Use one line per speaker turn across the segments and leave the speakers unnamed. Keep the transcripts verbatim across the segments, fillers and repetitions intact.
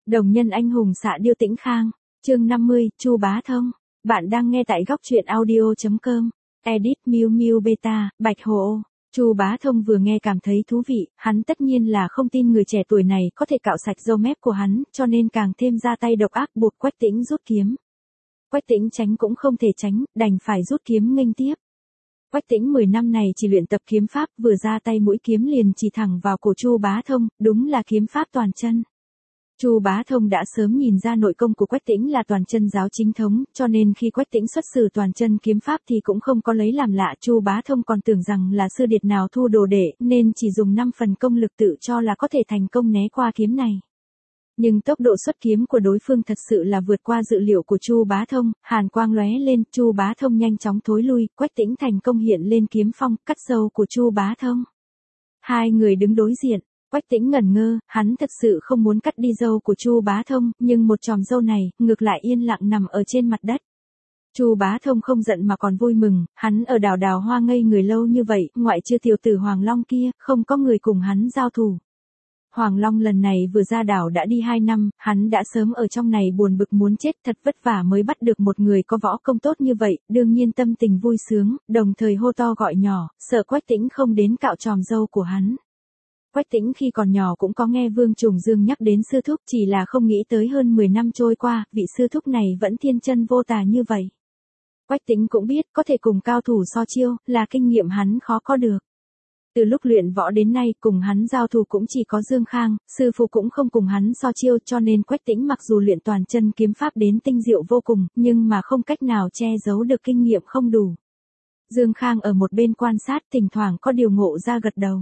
Đồng nhân anh hùng xạ điêu Tĩnh Khang, chương năm mươi, Chu Bá Thông. Bạn đang nghe tại góc truyện audio chấm com. Edit Miu Miu Beta, Bạch Hồ. Chu Bá Thông vừa nghe cảm thấy thú vị, hắn tất nhiên là không tin người trẻ tuổi này có thể cạo sạch râu mép của hắn, cho nên càng thêm ra tay độc ác buộc Quách Tĩnh rút kiếm. Quách Tĩnh tránh cũng không thể tránh, đành phải rút kiếm nghênh tiếp. Quách Tĩnh mười năm này chỉ luyện tập kiếm pháp, vừa ra tay mũi kiếm liền chỉ thẳng vào cổ Chu Bá Thông, đúng là kiếm pháp toàn chân. Chu Bá Thông đã sớm nhìn ra nội công của Quách Tĩnh là toàn chân giáo chính thống, cho nên khi Quách Tĩnh xuất sử toàn chân kiếm pháp thì cũng không có lấy làm lạ. Chu Bá Thông còn tưởng rằng là sư điệt nào thu đồ đệ, nên chỉ dùng năm phần công lực tự cho là có thể thành công né qua kiếm này. Nhưng tốc độ xuất kiếm của đối phương thật sự là vượt qua dự liệu của Chu Bá Thông, hàn quang lóe lên, Chu Bá Thông nhanh chóng thối lui, Quách Tĩnh thành công hiện lên kiếm phong, cắt râu của Chu Bá Thông. Hai người đứng đối diện. Quách Tĩnh ngẩn ngơ, hắn thật sự không muốn cắt đi râu của Chu Bá Thông, nhưng một chòm râu này, ngược lại yên lặng nằm ở trên mặt đất. Chu Bá Thông không giận mà còn vui mừng, hắn ở đảo Đào Hoa ngây người lâu như vậy, ngoại trừ tiểu tử Hoàng Long kia, không có người cùng hắn giao thủ. Hoàng Long lần này vừa ra đảo đã đi hai năm, hắn đã sớm ở trong này buồn bực muốn chết, thật vất vả mới bắt được một người có võ công tốt như vậy, đương nhiên tâm tình vui sướng, đồng thời hô to gọi nhỏ, sợ Quách Tĩnh không đến cạo chòm râu của hắn. Quách Tĩnh khi còn nhỏ cũng có nghe Vương Trùng Dương nhắc đến sư thúc, chỉ là không nghĩ tới hơn mười năm trôi qua, vị sư thúc này vẫn thiên chân vô tà như vậy. Quách Tĩnh cũng biết có thể cùng cao thủ so chiêu, là kinh nghiệm hắn khó có được. Từ lúc luyện võ đến nay cùng hắn giao thủ cũng chỉ có Dương Khang, sư phụ cũng không cùng hắn so chiêu, cho nên Quách Tĩnh mặc dù luyện toàn chân kiếm pháp đến tinh diệu vô cùng, nhưng mà không cách nào che giấu được kinh nghiệm không đủ. Dương Khang ở một bên quan sát, thỉnh thoảng có điều ngộ ra gật đầu.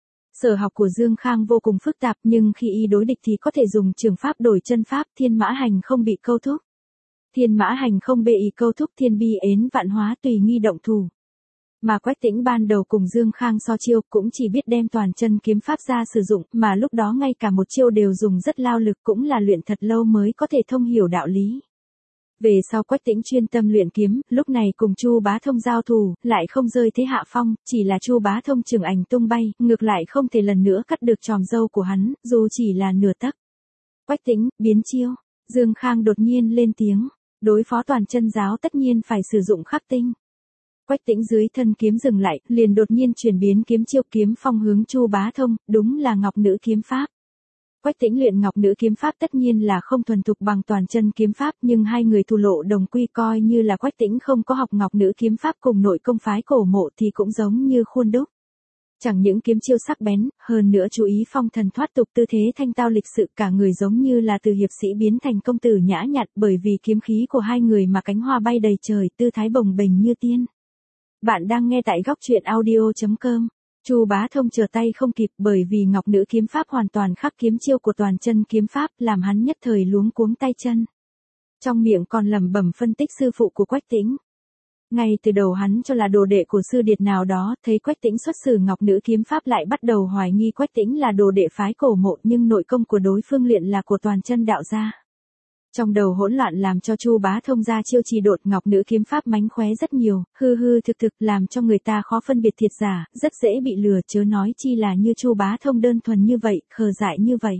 Sở học của Dương Khang vô cùng phức tạp, nhưng khi y đối địch thì có thể dùng trường pháp đổi chân pháp, thiên mã hành không bị câu thúc. Thiên mã hành không bị y câu thúc, thiên bi ến vạn hóa tùy nghi động thủ. Mà Quách Tĩnh ban đầu cùng Dương Khang so chiêu cũng chỉ biết đem toàn chân kiếm pháp ra sử dụng, mà lúc đó ngay cả một chiêu đều dùng rất lao lực, cũng là luyện thật lâu mới có thể thông hiểu đạo lý. Về sau Quách Tĩnh chuyên tâm luyện kiếm, lúc này cùng Chu Bá Thông giao thủ, lại không rơi thế hạ phong, chỉ là Chu Bá Thông trường ảnh tung bay, ngược lại không thể lần nữa cắt được chòm râu của hắn, dù chỉ là nửa tấc. Quách Tĩnh, biến chiêu. Dương Khang đột nhiên lên tiếng, đối phó toàn chân giáo tất nhiên phải sử dụng khắc tinh. Quách Tĩnh dưới thân kiếm dừng lại, liền đột nhiên chuyển biến kiếm chiêu, kiếm phong hướng Chu Bá Thông, đúng là ngọc nữ kiếm pháp. Quách Tĩnh luyện ngọc nữ kiếm pháp tất nhiên là không thuần thục bằng toàn chân kiếm pháp, nhưng hai người thù lộ đồng quy, coi như là Quách Tĩnh không có học ngọc nữ kiếm pháp cùng nội công phái cổ mộ thì cũng giống như khuôn đúc. Chẳng những kiếm chiêu sắc bén, hơn nữa chú ý phong thần thoát tục, tư thế thanh tao lịch sự, cả người giống như là từ hiệp sĩ biến thành công tử nhã nhặn, bởi vì kiếm khí của hai người mà cánh hoa bay đầy trời, tư thái bồng bềnh như tiên. Bạn đang nghe tại góc truyện audio chấm com. Chu Bá Thông trở tay không kịp, bởi vì ngọc nữ kiếm pháp hoàn toàn khắc kiếm chiêu của toàn chân kiếm pháp, làm hắn nhất thời luống cuống tay chân. Trong miệng còn lẩm bẩm phân tích sư phụ của Quách Tĩnh. Ngay từ đầu hắn cho là đồ đệ của sư điệt nào đó, thấy Quách Tĩnh xuất sử ngọc nữ kiếm pháp lại bắt đầu hoài nghi Quách Tĩnh là đồ đệ phái cổ mộ, nhưng nội công của đối phương luyện là của toàn chân đạo gia. Trong đầu hỗn loạn làm cho Chu Bá Thông ra chiêu trì đột, ngọc nữ kiếm pháp mánh khóe rất nhiều, hư hư thực thực, làm cho người ta khó phân biệt thiệt giả, rất dễ bị lừa, chớ nói chi là như Chu Bá Thông đơn thuần như vậy, khờ dại như vậy.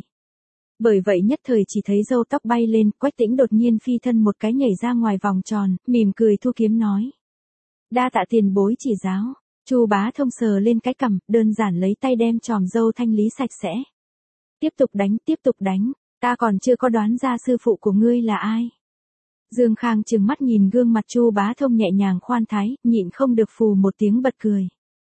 Bởi vậy nhất thời chỉ thấy râu tóc bay lên, Quách Tĩnh đột nhiên phi thân một cái nhảy ra ngoài vòng tròn, mỉm cười thu kiếm nói: "Đa tạ tiền bối chỉ giáo." Chu Bá Thông sờ lên cái cằm, đơn giản lấy tay đem chòm râu thanh lý sạch sẽ. "Tiếp tục đánh, tiếp tục đánh. Ta còn chưa có đoán ra sư phụ của ngươi là ai." Dương Khang trừng mắt nhìn gương mặt Chu Bá Thông nhẹ nhàng khoan thái, nhịn không được phù một tiếng bật cười.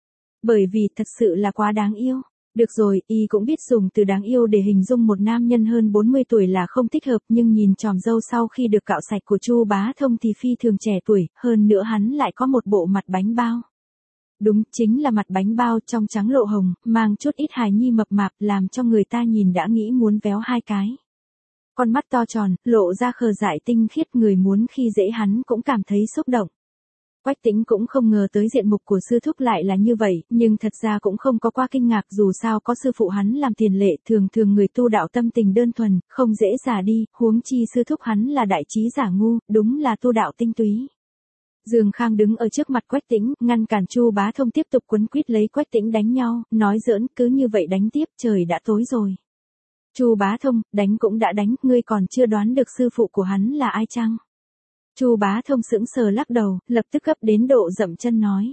Bởi vì thật sự là quá đáng yêu. Được rồi, y cũng biết dùng từ đáng yêu để hình dung một nam nhân hơn bốn mươi tuổi là không thích hợp, nhưng nhìn chòm râu sau khi được cạo sạch của Chu Bá Thông thì phi thường trẻ tuổi, hơn nữa hắn lại có một bộ mặt bánh bao. Đúng, chính là mặt bánh bao, trong trắng lộ hồng, mang chút ít hài nhi mập mạp, làm cho người ta nhìn đã nghĩ muốn véo hai cái. Con mắt to tròn, lộ ra khờ dại tinh khiết, người muốn khi dễ hắn cũng cảm thấy xúc động. Quách Tĩnh cũng không ngờ tới diện mục của sư thúc lại là như vậy, nhưng thật ra cũng không có quá kinh ngạc, dù sao có sư phụ hắn làm tiền lệ, thường thường người tu đạo tâm tình đơn thuần, không dễ giả đi, huống chi sư thúc hắn là đại trí giả ngu, đúng là tu đạo tinh túy. Dương Khang đứng ở trước mặt Quách Tĩnh, ngăn cản Chu Bá Thông tiếp tục quấn quýt lấy Quách Tĩnh đánh nhau, nói giỡn, cứ như vậy đánh tiếp, trời đã tối rồi. Chu Bá Thông, đánh cũng đã đánh, ngươi còn chưa đoán được sư phụ của hắn là ai chăng? Chu Bá Thông sững sờ lắc đầu, lập tức gấp đến độ dậm chân nói.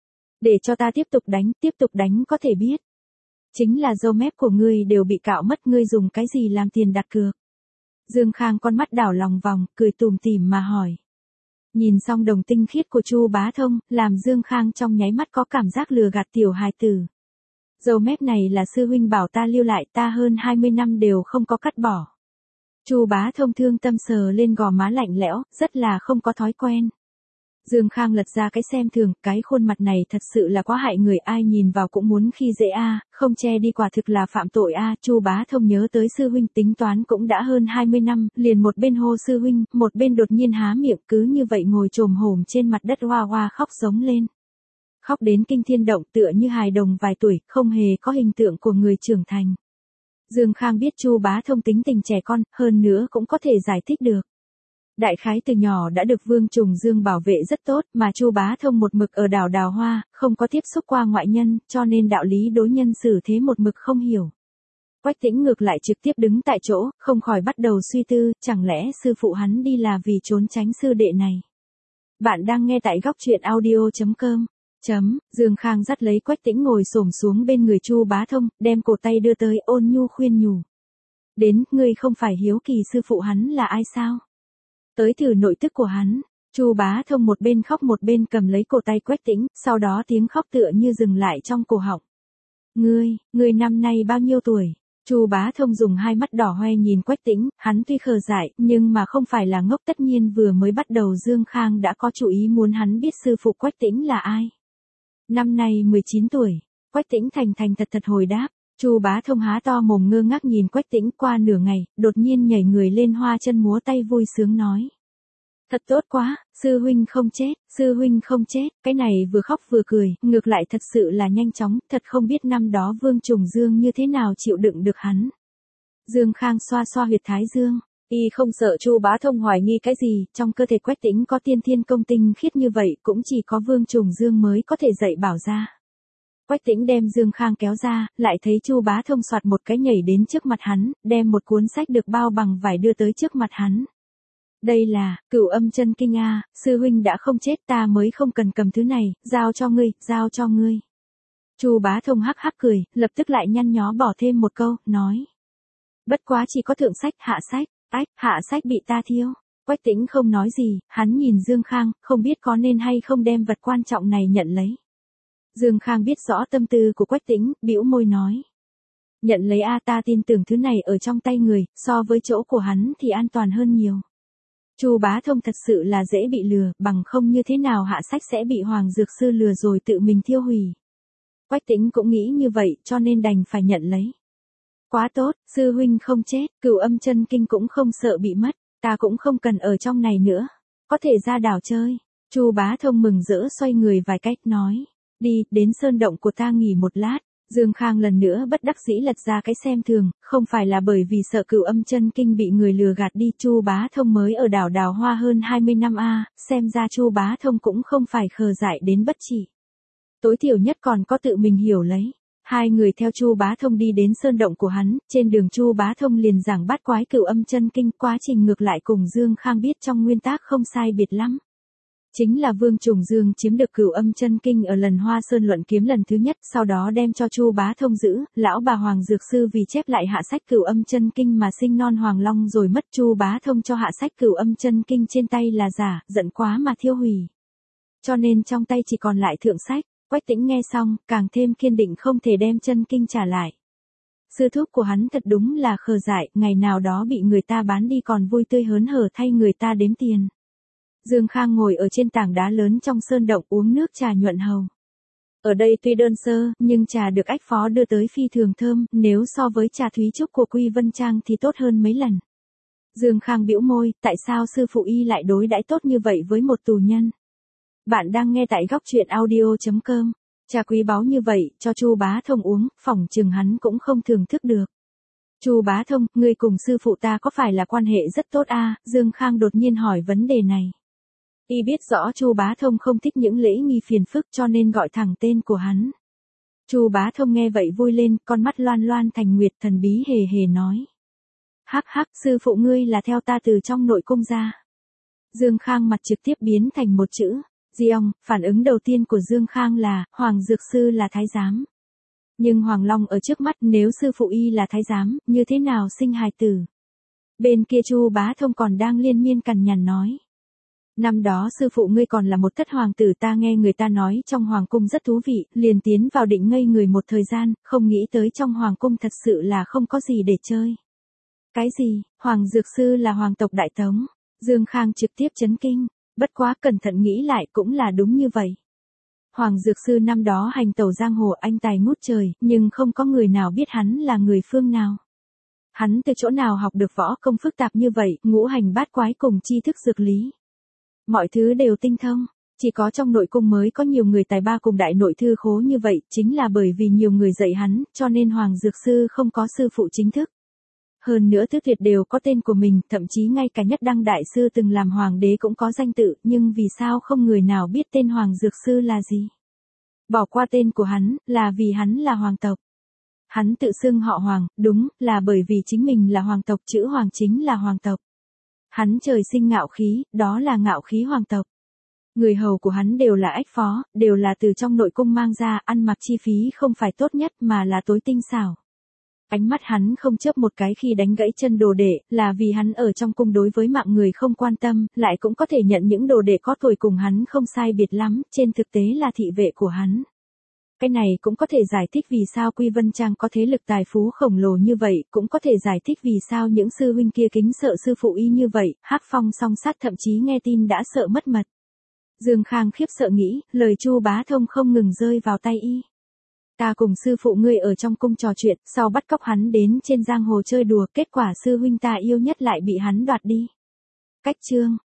Để cho ta tiếp tục đánh, tiếp tục đánh có thể biết. Chính là râu mép của ngươi đều bị cạo mất, ngươi dùng cái gì làm tiền đặt cược? Dương Khang con mắt đảo lòng vòng, cười tủm tỉm mà hỏi. Nhìn xong đồng tinh khiết của Chu Bá Thông, làm Dương Khang trong nháy mắt có cảm giác lừa gạt tiểu hài tử. Râu mép này là sư huynh bảo ta lưu lại, ta hơn hai mươi năm đều không có cắt bỏ. Chu Bá Thông thương tâm sờ lên gò má lạnh lẽo, rất là không có thói quen. Dương Khang lật ra cái xem thường, cái khuôn mặt này thật sự là quá hại người, ai nhìn vào cũng muốn khi dễ a, không che đi quả thực là phạm tội a. Chu Bá Thông nhớ tới sư huynh tính toán cũng đã hơn hai mươi năm, liền một bên hô sư huynh, một bên đột nhiên há miệng, cứ như vậy ngồi chồm hổm trên mặt đất hoa hoa khóc giống lên. Khóc đến kinh thiên động, tựa như hài đồng vài tuổi, không hề có hình tượng của người trưởng thành. Dương Khang biết Chu Bá Thông tính tình trẻ con, hơn nữa cũng có thể giải thích được. Đại khái từ nhỏ đã được Vương Trùng Dương bảo vệ rất tốt, mà Chu Bá Thông một mực ở đảo Đào Hoa, không có tiếp xúc qua ngoại nhân, cho nên đạo lý đối nhân xử thế một mực không hiểu. Quách Tĩnh ngược lại trực tiếp đứng tại chỗ, không khỏi bắt đầu suy tư, chẳng lẽ sư phụ hắn đi là vì trốn tránh sư đệ này. Bạn đang nghe tại góc truyện audio chấm com. Chấm, Dương Khang dắt lấy Quách Tĩnh ngồi xổm xuống bên người Chu Bá Thông, đem cổ tay đưa tới, ôn nhu khuyên nhủ. Đến, ngươi không phải hiếu kỳ sư phụ hắn là ai sao? Tới thử nội tức của hắn. Chu Bá Thông một bên khóc một bên cầm lấy cổ tay Quách Tĩnh, sau đó tiếng khóc tựa như dừng lại trong cổ họng. Ngươi, ngươi năm nay bao nhiêu tuổi? Chu Bá Thông dùng hai mắt đỏ hoe nhìn Quách Tĩnh, hắn tuy khờ dại, nhưng mà không phải là ngốc, tất nhiên vừa mới bắt đầu Dương Khang đã có chủ ý muốn hắn biết sư phụ Quách Tĩnh là ai. Năm nay mười chín tuổi, Quách Tĩnh thành thành thật thật hồi đáp. Chu Bá Thông há to mồm ngơ ngác nhìn Quách Tĩnh, qua nửa ngày, đột nhiên nhảy người lên hoa chân múa tay vui sướng nói. Thật tốt quá, sư huynh không chết, sư huynh không chết, cái này vừa khóc vừa cười, ngược lại thật sự là nhanh chóng, thật không biết năm đó Vương Trùng Dương như thế nào chịu đựng được hắn. Dương Khang xoa xoa huyệt thái dương, y không sợ Chu Bá Thông hoài nghi cái gì, trong cơ thể Quách Tĩnh có tiên thiên công tinh khiết như vậy, cũng chỉ có Vương Trùng Dương mới có thể dạy bảo ra. Quách Tĩnh đem Dương Khang kéo ra, lại thấy Chu Bá Thông soạt một cái nhảy đến trước mặt hắn, đem một cuốn sách được bao bằng vải đưa tới trước mặt hắn. Đây là Cửu Âm Chân Kinh a, sư huynh đã không chết, ta mới không cần cầm thứ này, giao cho ngươi, giao cho ngươi. Chu Bá Thông hắc hắc cười, lập tức lại nhăn nhó bỏ thêm một câu, nói. Bất quá chỉ có thượng sách, hạ sách, ách, hạ sách bị ta thiêu. Quách Tĩnh không nói gì, hắn nhìn Dương Khang, không biết có nên hay không đem vật quan trọng này nhận lấy. Dương Khang biết rõ tâm tư của Quách Tĩnh, bĩu môi nói. Nhận lấy a, ta tin tưởng thứ này ở trong tay người, so với chỗ của hắn thì an toàn hơn nhiều. Chu Bá Thông thật sự là dễ bị lừa, bằng không như thế nào hạ sách sẽ bị Hoàng Dược Sư lừa rồi tự mình thiêu hủy. Quách Tĩnh cũng nghĩ như vậy, cho nên đành phải nhận lấy. Quá tốt, sư huynh không chết, Cửu Âm Chân Kinh cũng không sợ bị mất, ta cũng không cần ở trong này nữa, có thể ra đảo chơi. Chu Bá Thông mừng rỡ xoay người vài cách nói. Đi, đến sơn động của ta nghỉ một lát. Dương Khang lần nữa bất đắc dĩ lật ra cái xem thường, không phải là bởi vì sợ Cửu Âm Chân Kinh bị người lừa gạt đi, Chu Bá Thông mới ở đảo Đào Hoa hơn hai mươi năm a, xem ra Chu Bá Thông cũng không phải khờ dại đến bất trị. Tối thiểu nhất còn có tự mình hiểu lấy. Hai người theo Chu Bá Thông đi đến sơn động của hắn, trên đường Chu Bá Thông liền giảng bát quái Cửu Âm Chân Kinh, quá trình ngược lại cùng Dương Khang biết trong nguyên tắc không sai biệt lắm. Chính là Vương Trùng Dương chiếm được Cửu Âm Chân Kinh ở lần Hoa Sơn luận kiếm lần thứ nhất, sau đó đem cho Chu Bá Thông giữ, lão bà Hoàng Dược Sư vì chép lại hạ sách Cửu Âm Chân Kinh mà sinh non Hoàng Long rồi mất, Chu Bá Thông cho hạ sách Cửu Âm Chân Kinh trên tay là giả, giận quá mà thiêu hủy. Cho nên trong tay chỉ còn lại thượng sách. Quách Tĩnh nghe xong, càng thêm kiên định không thể đem chân kinh trả lại. Sư thúc của hắn thật đúng là khờ dại, ngày nào đó bị người ta bán đi còn vui tươi hớn hở thay người ta đếm tiền. Dương Khang ngồi ở trên tảng đá lớn trong sơn động uống nước trà nhuận hầu. Ở đây tuy đơn sơ, nhưng trà được ách phó đưa tới phi thường thơm, nếu so với trà thúy trúc của Quy Vân Trang thì tốt hơn mấy lần. Dương Khang bĩu môi, tại sao sư phụ y lại đối đãi tốt như vậy với một tù nhân? Bạn đang nghe tại góc truyện audio chấm com. Trà quý báu như vậy, cho Chu Bá Thông uống, phỏng chừng hắn cũng không thưởng thức được. Chu Bá Thông, ngươi cùng sư phụ ta có phải là quan hệ rất tốt a? Dương Khang đột nhiên hỏi vấn đề này. Y biết rõ Chu Bá Thông không thích những lễ nghi phiền phức cho nên gọi thẳng tên của hắn. Chu Bá Thông nghe vậy vui lên, con mắt loan loan thành nguyệt, thần bí hề hề nói. Hắc hắc, sư phụ ngươi là theo ta từ trong nội cung ra. Dương Khang mặt trực tiếp biến thành một chữ, Diong, phản ứng đầu tiên của Dương Khang là, Hoàng Dược Sư là thái giám. Nhưng Hoàng Long ở trước mắt, nếu sư phụ y là thái giám, như thế nào sinh hài tử? Bên kia Chu Bá Thông còn đang liên miên cằn nhằn nói. Năm đó sư phụ ngươi còn là một thất hoàng tử, ta nghe người ta nói trong hoàng cung rất thú vị, liền tiến vào định ngây người một thời gian, không nghĩ tới trong hoàng cung thật sự là không có gì để chơi. Cái gì, Hoàng Dược Sư là hoàng tộc Đại Tống? Dương Khang trực tiếp chấn kinh, bất quá cẩn thận nghĩ lại cũng là đúng như vậy. Hoàng Dược Sư năm đó hành tẩu giang hồ, anh tài ngút trời, nhưng không có người nào biết hắn là người phương nào. Hắn từ chỗ nào học được võ công phức tạp như vậy, ngũ hành bát quái cùng tri thức dược lý. Mọi thứ đều tinh thông, chỉ có trong nội cung mới có nhiều người tài ba cùng đại nội thư khố như vậy, chính là bởi vì nhiều người dạy hắn, cho nên Hoàng Dược Sư không có sư phụ chính thức. Hơn nữa tứ tuyệt đều có tên của mình, thậm chí ngay cả Nhất Đăng Đại Sư từng làm hoàng đế cũng có danh tự, nhưng vì sao không người nào biết tên Hoàng Dược Sư là gì? Bỏ qua tên của hắn, là vì hắn là hoàng tộc. Hắn tự xưng họ Hoàng, đúng, là bởi vì chính mình là hoàng tộc, chữ Hoàng chính là hoàng tộc. Hắn trời sinh ngạo khí, đó là ngạo khí hoàng tộc. Người hầu của hắn đều là ách phó, đều là từ trong nội cung mang ra, ăn mặc chi phí không phải tốt nhất mà là tối tinh xảo. Ánh mắt hắn không chớp một cái khi đánh gãy chân đồ đệ, là vì hắn ở trong cung đối với mạng người không quan tâm, lại cũng có thể nhận những đồ đệ có tuổi cùng hắn không sai biệt lắm, trên thực tế là thị vệ của hắn. Cái này cũng có thể giải thích vì sao Quy Vân Trang có thế lực tài phú khổng lồ như vậy, cũng có thể giải thích vì sao những sư huynh kia kính sợ sư phụ y như vậy, Hắc Phong song sát thậm chí nghe tin đã sợ mất mật. Dương Khang khiếp sợ nghĩ, lời Chu Bá Thông không ngừng rơi vào tay y. Ta cùng sư phụ ngươi ở trong cung trò chuyện, sau bắt cóc hắn đến trên giang hồ chơi đùa, kết quả sư huynh ta yêu nhất lại bị hắn đoạt đi. Cách chương